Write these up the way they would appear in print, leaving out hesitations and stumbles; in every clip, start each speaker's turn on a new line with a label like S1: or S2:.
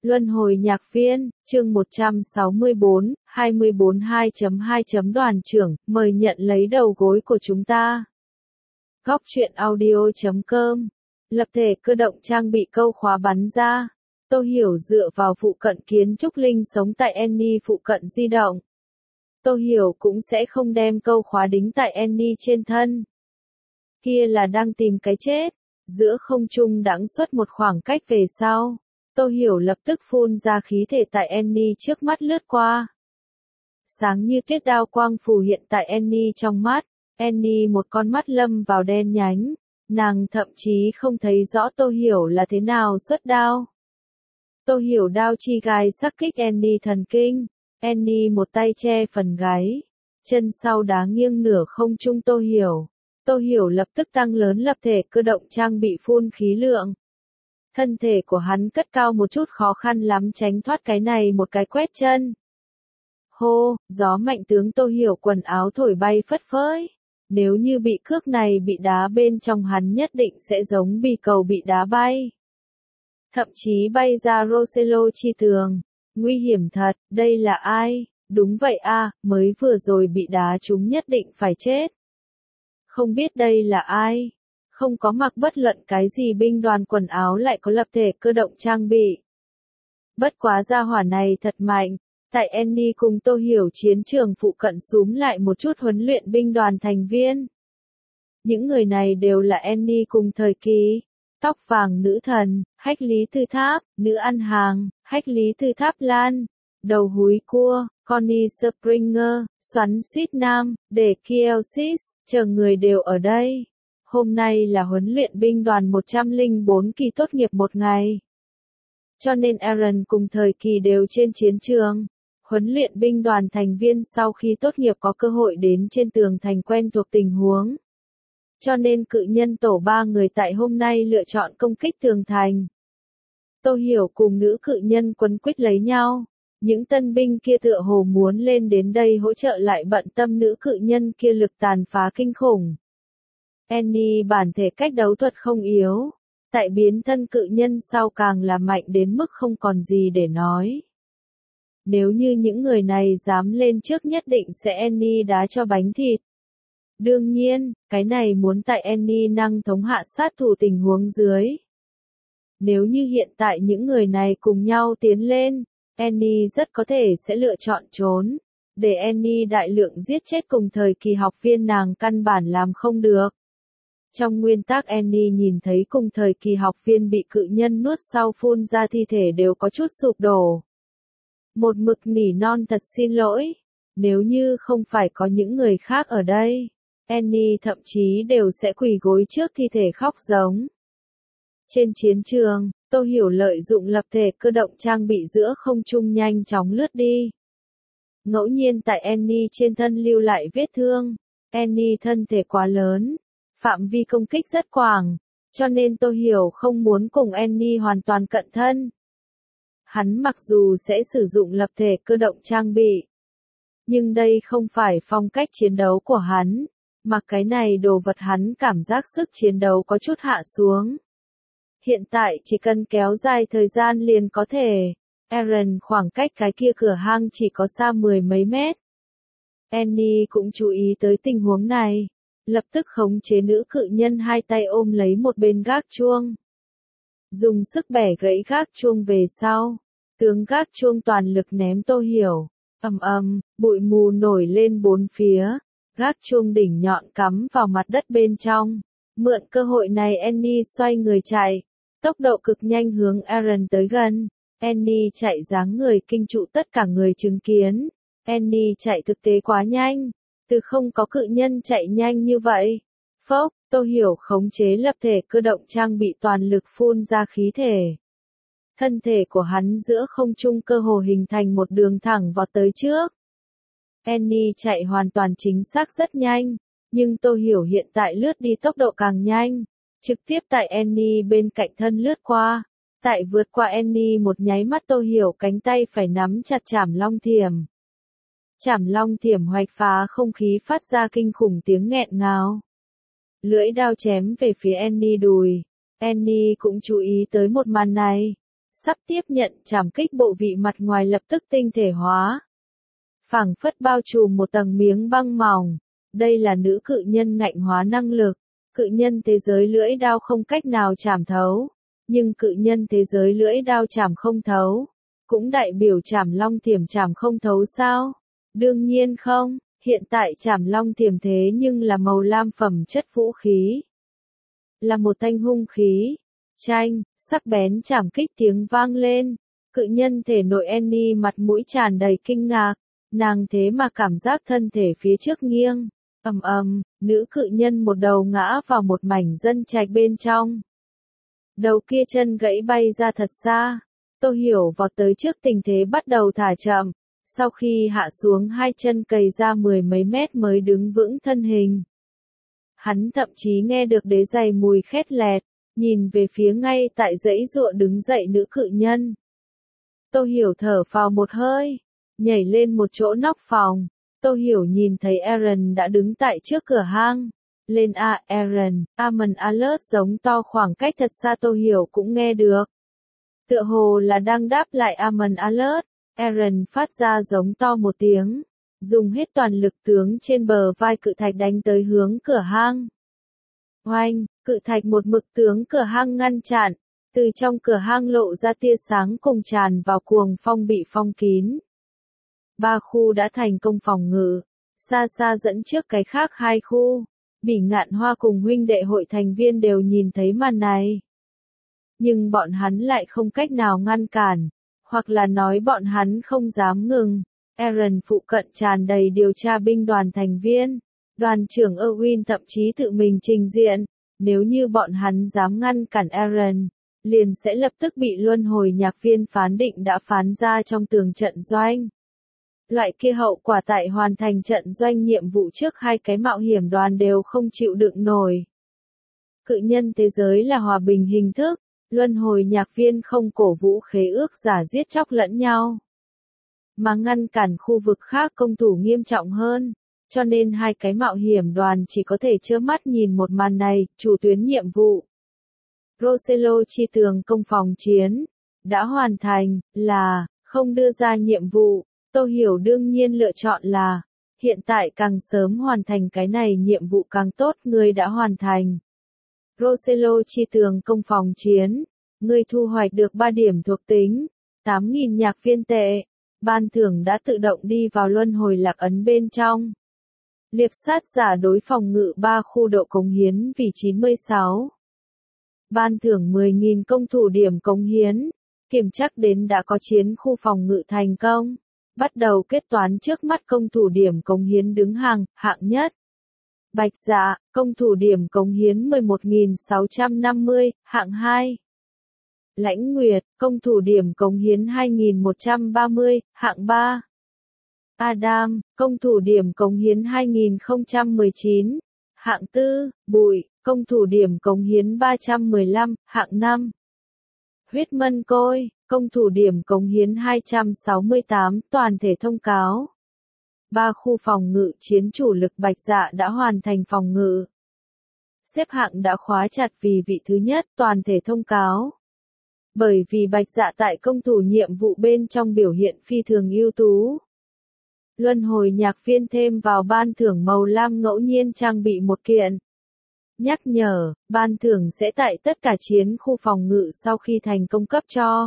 S1: Luân hồi nhạc viên, chương 164, 24 2.2. Đoàn trưởng, mời nhận lấy đầu gối của chúng ta. Góc truyện audio.com. Lập thể cơ động trang bị câu khóa bắn ra. Tô Hiểu dựa vào phụ cận kiến trúc linh sống tại Annie phụ cận di động. Tô Hiểu cũng sẽ không đem câu khóa đính tại Annie trên thân. Kia là đang tìm cái chết. Giữa không trung đãng xuất một khoảng cách về sau. Tô Hiểu lập tức phun ra khí thể tại Annie trước mắt lướt qua. Sáng như tuyết đao quang phù hiện tại Annie trong mắt. Annie một con mắt lâm vào đen nhánh. Nàng thậm chí không thấy rõ Tô Hiểu là thế nào xuất đao. Tô Hiểu đao chi gai sắc kích Annie thần kinh. Annie một tay che phần gáy. Chân sau đá nghiêng nửa không trung Tô Hiểu. Tô Hiểu lập tức tăng lớn lập thể cơ động trang bị phun khí lượng. Thân thể của hắn cất cao một chút khó khăn lắm tránh thoát cái này một cái quét chân. Hô, gió mạnh tướng Tô Hiểu quần áo thổi bay phất phới. Nếu như bị cước này bị đá bên trong hắn nhất định sẽ giống bì cầu bị đá bay. Thậm chí bay ra Rosello chi tường. Nguy hiểm thật, đây là ai? Đúng vậy a, mới vừa rồi bị đá chúng nhất định phải chết. Không biết đây là ai? Không có mặc bất luận cái gì binh đoàn quần áo lại có lập thể cơ động trang bị. Bất quá gia hỏa này thật mạnh, tại Annie cùng Tô Hiểu chiến trường phụ cận xúm lại một chút huấn luyện binh đoàn thành viên. Những người này đều là Annie cùng thời kỳ. Tóc vàng nữ thần, Hách Lý Thư Tháp, nữ ăn hàng, Hách Lý Thư Tháp Lan, đầu húi cua, Connie Springer, xoắn suýt nam, để Kielsis, chờ người đều ở đây. Hôm nay là huấn luyện binh đoàn 104 kỳ tốt nghiệp một ngày. Cho nên Aaron cùng thời kỳ đều trên chiến trường. Huấn luyện binh đoàn thành viên sau khi tốt nghiệp có cơ hội đến trên tường thành quen thuộc tình huống. Cho nên cự nhân tổ 3 người tại hôm nay lựa chọn công kích tường thành. Tô Hiểu cùng nữ cự nhân quấn quýt lấy nhau. Những tân binh kia tựa hồ muốn lên đến đây hỗ trợ lại bận tâm nữ cự nhân kia lực tàn phá kinh khủng. Annie bản thể cách đấu thuật không yếu. Tại biến thân cự nhân sau càng là mạnh đến mức không còn gì để nói. Nếu như những người này dám lên trước nhất định sẽ Annie đá cho bánh thịt. Đương nhiên, cái này muốn tại Annie năng thống hạ sát thủ tình huống dưới. Nếu như hiện tại những người này cùng nhau tiến lên, Annie rất có thể sẽ lựa chọn trốn. Để Annie đại lượng giết chết cùng thời kỳ học viên nàng căn bản làm không được. Trong nguyên tắc Annie nhìn thấy cùng thời kỳ học viên bị cự nhân nuốt sau phun ra thi thể đều có chút sụp đổ. Một mực nỉ non thật xin lỗi. Nếu như không phải có những người khác ở đây, Annie thậm chí đều sẽ quỳ gối trước thi thể khóc giống. Trên chiến trường, Tô Hiểu lợi dụng lập thể cơ động trang bị giữa không trung nhanh chóng lướt đi. Ngẫu nhiên tại Annie trên thân lưu lại vết thương. Annie thân thể quá lớn, phạm vi công kích rất quảng, cho nên Tô Hiểu không muốn cùng Annie hoàn toàn cận thân. Hắn mặc dù sẽ sử dụng lập thể cơ động trang bị, nhưng đây không phải phong cách chiến đấu của hắn. Mặc cái này đồ vật hắn cảm giác sức chiến đấu có chút hạ xuống. Hiện tại chỉ cần kéo dài thời gian liền có thể. Aaron khoảng cách cái kia cửa hang chỉ có xa 10 mấy mét. Annie cũng chú ý tới tình huống này. Lập tức khống chế nữ cự nhân hai tay ôm lấy một bên gác chuông. Dùng sức bẻ gãy gác chuông về sau. Tướng gác chuông toàn lực ném Tô Hiểu. Ầm ầm, bụi mù nổi lên bốn phía. Gác chuông đỉnh nhọn cắm vào mặt đất bên trong. Mượn cơ hội này Annie xoay người chạy. Tốc độ cực nhanh hướng Aaron tới gần. Annie chạy dáng người kinh trụ tất cả người chứng kiến. Annie chạy thực tế quá nhanh. Từ không có cự nhân chạy nhanh như vậy. Phốc, Tô Hiểu khống chế lập thể cơ động trang bị toàn lực phun ra khí thể. Thân thể của hắn giữa không trung cơ hồ hình thành một đường thẳng vọt tới trước. Annie chạy hoàn toàn chính xác rất nhanh, nhưng Tô Hiểu hiện tại lướt đi tốc độ càng nhanh, trực tiếp tại Annie bên cạnh thân lướt qua. Tại vượt qua Annie một nháy mắt Tô Hiểu cánh tay phải nắm chặt chảm long thiểm. Chảm long thiểm hoạch phá không khí phát ra kinh khủng tiếng nghẹn ngào. Lưỡi đao chém về phía Annie đùi. Annie cũng chú ý tới một màn này. sắp tiếp nhận trảm kích bộ vị mặt ngoài lập tức tinh thể hóa. Phảng phất bao trùm một tầng miếng băng mỏng. Đây là nữ cự nhân ngạnh hóa năng lực. Cự nhân thế giới lưỡi đao không cách nào chảm thấu. Nhưng cự nhân thế giới lưỡi đao chảm không thấu. Cũng đại biểu chảm long thiểm chảm không thấu sao? Đương nhiên không, hiện tại chảm long thiểm thế nhưng là màu lam phẩm chất vũ khí. Là một thanh hung khí. Chanh, sắc bén chảm kích tiếng vang lên. Cự nhân thể nội Annie mặt mũi tràn đầy kinh ngạc. Nàng thế mà cảm giác thân thể phía trước nghiêng. Ầm ầm, nữ cự nhân một đầu ngã vào một mảnh dân trạch bên trong. Đầu kia chân gãy bay ra thật xa. Tô Hiểu vọt tới trước tình thế bắt đầu thả chậm. Sau khi hạ xuống hai chân cầy ra 10 mấy mét mới đứng vững thân hình. Hắn thậm chí nghe được đế giày mùi khét lẹt, nhìn về phía ngay tại dãy dụa đứng dậy nữ cự nhân. Tô Hiểu thở phào một hơi, nhảy lên một chỗ nóc phòng. Tô Hiểu nhìn thấy Aaron đã đứng tại trước cửa hang. Lên a Aaron, Amon Alert giống to khoảng cách thật xa Tô Hiểu cũng nghe được. Tựa hồ là đang đáp lại Amon Alert, Aaron phát ra giống to một tiếng, dùng hết toàn lực tướng trên bờ vai cự thạch đánh tới hướng cửa hang. Oanh, cự thạch một mực tướng cửa hang ngăn chặn, từ trong cửa hang lộ ra tia sáng cùng tràn vào cuồng phong bị phong kín. Ba khu đã thành công phòng ngự, xa xa dẫn trước cái khác hai khu. Bỉ Ngạn Hoa cùng huynh đệ hội thành viên đều nhìn thấy màn này. Nhưng bọn hắn lại không cách nào ngăn cản, hoặc là nói bọn hắn không dám ngừng. Aaron phụ cận tràn đầy điều tra binh đoàn thành viên. Đoàn trưởng Erwin thậm chí tự mình trình diện. Nếu như bọn hắn dám ngăn cản Aaron, liền sẽ lập tức bị luân hồi nhạc viên phán định đã phán ra trong tường trận doanh. Loại kia hậu quả tại hoàn thành trận doanh nhiệm vụ trước hai cái mạo hiểm đoàn đều không chịu đựng nổi. Cự nhân thế giới là hòa bình hình thức, luân hồi nhạc viên không cổ vũ khế ước giả giết chóc lẫn nhau. Mà ngăn cản khu vực khác công thủ nghiêm trọng hơn, cho nên hai cái mạo hiểm đoàn chỉ có thể trơ mắt nhìn một màn này, chủ tuyến nhiệm vụ. Rosello chi tường công phòng chiến, đã hoàn thành, là, không đưa ra nhiệm vụ. Tô Hiểu đương nhiên lựa chọn là, hiện tại càng sớm hoàn thành cái này nhiệm vụ càng tốt, ngươi đã hoàn thành. Rosello chi tường công phòng chiến, ngươi thu hoạch được 3 điểm thuộc tính, 8.000 nhạc viên tệ, ban thưởng đã tự động đi vào luân hồi lạc ấn bên trong. Liệp sát giả đối phòng ngự 3 khu độ cống hiến vì 96. Ban thưởng 10.000 công thủ điểm cống hiến, kiểm chắc đến đã có chiến khu phòng ngự thành công. Bắt đầu kết toán trước mắt công thủ điểm cống hiến đứng hàng, hạng nhất. Bạch Dạ, công thủ điểm cống hiến 11.650, hạng 2. Lãnh Nguyệt, công thủ điểm cống hiến 2.130, hạng 3. Adam, công thủ điểm cống hiến 2019, hạng 4. Bụi, công thủ điểm cống hiến 315, hạng 5. Huyết Mân Côi, công thủ điểm cống hiến 268, toàn thể thông cáo. 3 khu phòng ngự chiến chủ lực Bạch Dạ đã hoàn thành phòng ngự. Xếp hạng đã khóa chặt vì vị thứ nhất, toàn thể thông cáo. Bởi vì Bạch Dạ tại công thủ nhiệm vụ bên trong biểu hiện phi thường ưu tú. Luân hồi nhạc viên thêm vào ban thưởng màu lam ngẫu nhiên trang bị một kiện. Nhắc nhở, ban thưởng sẽ tại tất cả chiến khu phòng ngự sau khi thành công cấp cho.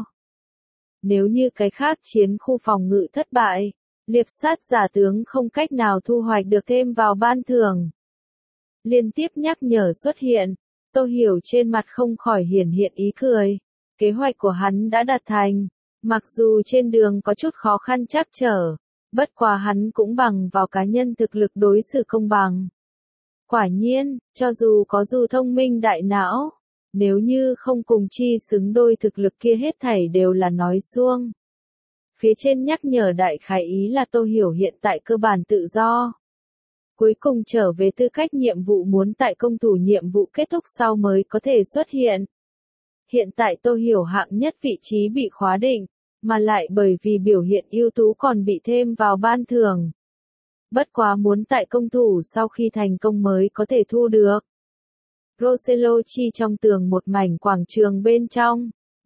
S1: Nếu như cái khác chiến khu phòng ngự thất bại, liệp sát giả tướng không cách nào thu hoạch được thêm vào ban thưởng. Liên tiếp nhắc nhở xuất hiện, Tô Hiểu trên mặt không khỏi hiển hiện ý cười. Kế hoạch của hắn đã đạt thành, mặc dù trên đường có chút khó khăn trắc trở, bất quá hắn cũng bằng vào cá nhân thực lực đối xử công bằng. Quả nhiên, cho dù có dù thông minh đại não, nếu như không cùng chi xứng đôi thực lực kia hết thảy đều là nói suông. Phía trên nhắc nhở đại khái ý là Tô Hiểu hiện tại cơ bản tự do. Cuối cùng trở về tư cách nhiệm vụ muốn tại công thủ nhiệm vụ kết thúc sau mới có thể xuất hiện. Hiện tại Tô Hiểu hạng nhất vị trí bị khóa định, mà lại bởi vì biểu hiện ưu tú còn bị thêm vào ban thưởng. Bất quá muốn tại công thủ sau khi thành công mới có thể thu được. Rosello chi trong tường một mảnh quảng trường bên trong,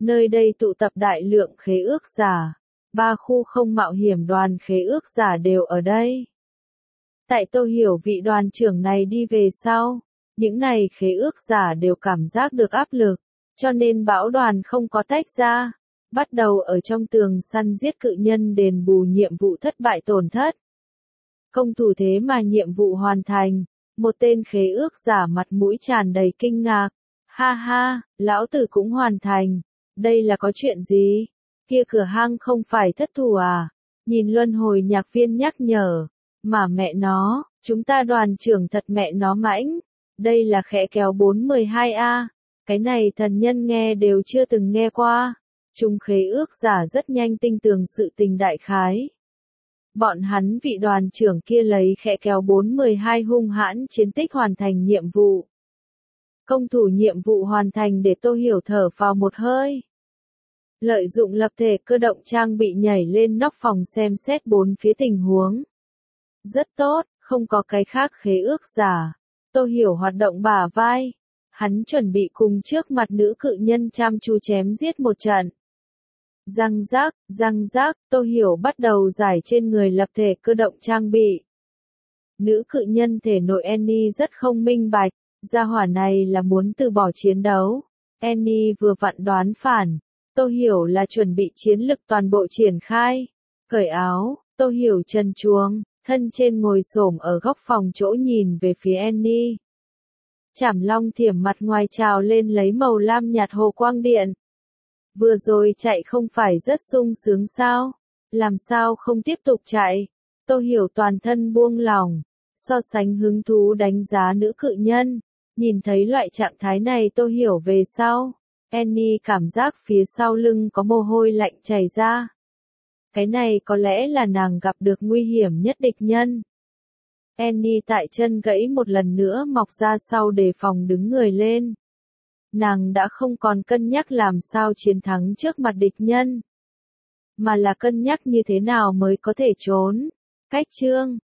S1: Nơi đây tụ tập đại lượng khế ước giả. 3 khu không mạo hiểm đoàn khế ước giả đều ở đây. Tại Tô Hiểu vị đoàn trưởng này đi về sau, những này khế ước giả đều cảm giác được áp lực, cho nên bão đoàn không có tách ra, bắt đầu ở trong tường săn giết cự nhân đền bù nhiệm vụ thất bại tổn thất. Công thủ thế mà nhiệm vụ hoàn thành, một tên khế ước giả mặt mũi tràn đầy kinh ngạc. Ha ha, lão tử cũng hoàn thành, đây là có chuyện gì? Kia cửa hang không phải thất thủ à? Nhìn luân hồi nhạc viên nhắc nhở, mà mẹ nó, chúng ta đoàn trưởng thật mẹ nó mãnh, đây là khẽ kéo 412A, cái này thần nhân nghe đều chưa từng nghe qua, chúng khế ước giả rất nhanh tinh tường sự tình đại khái. Bọn hắn vị đoàn trưởng kia lấy khẽ kéo 412 hung hãn chiến tích hoàn thành nhiệm vụ. Công thủ nhiệm vụ hoàn thành để Tô Hiểu thở vào một hơi. Lợi dụng lập thể cơ động trang bị nhảy lên nóc phòng xem xét bốn phía tình huống. Rất tốt, không có cái khác khế ước giả. Tô Hiểu hoạt động bả vai. Hắn chuẩn bị cùng trước mặt nữ cự nhân chăm chú chém giết một trận. Răng rác, Tô Hiểu bắt đầu giải trên người lập thể cơ động trang bị. Nữ cự nhân thể nội Annie rất không minh bạch, gia hỏa này là muốn từ bỏ chiến đấu. Annie vừa vặn đoán phản, Tô Hiểu là chuẩn bị chiến lực toàn bộ triển khai. Cởi áo, Tô Hiểu trần truồng, thân trên ngồi xổm ở góc phòng chỗ nhìn về phía Annie. Chảm long thiểm mặt ngoài trào lên lấy màu lam nhạt hồ quang điện. Vừa rồi chạy không phải rất sung sướng sao? Làm sao không tiếp tục chạy? Tô Hiểu toàn thân buông lỏng, so sánh hứng thú đánh giá nữ cự nhân. Nhìn thấy loại trạng thái này Tô Hiểu về sau, Annie cảm giác phía sau lưng có mồ hôi lạnh chảy ra. Cái này có lẽ là nàng gặp được nguy hiểm nhất địch nhân. Annie tại chân gãy một lần nữa mọc ra sau đề phòng đứng người lên. Nàng đã không còn cân nhắc làm sao chiến thắng trước mặt địch nhân, mà là cân nhắc như thế nào mới có thể trốn. Cách chương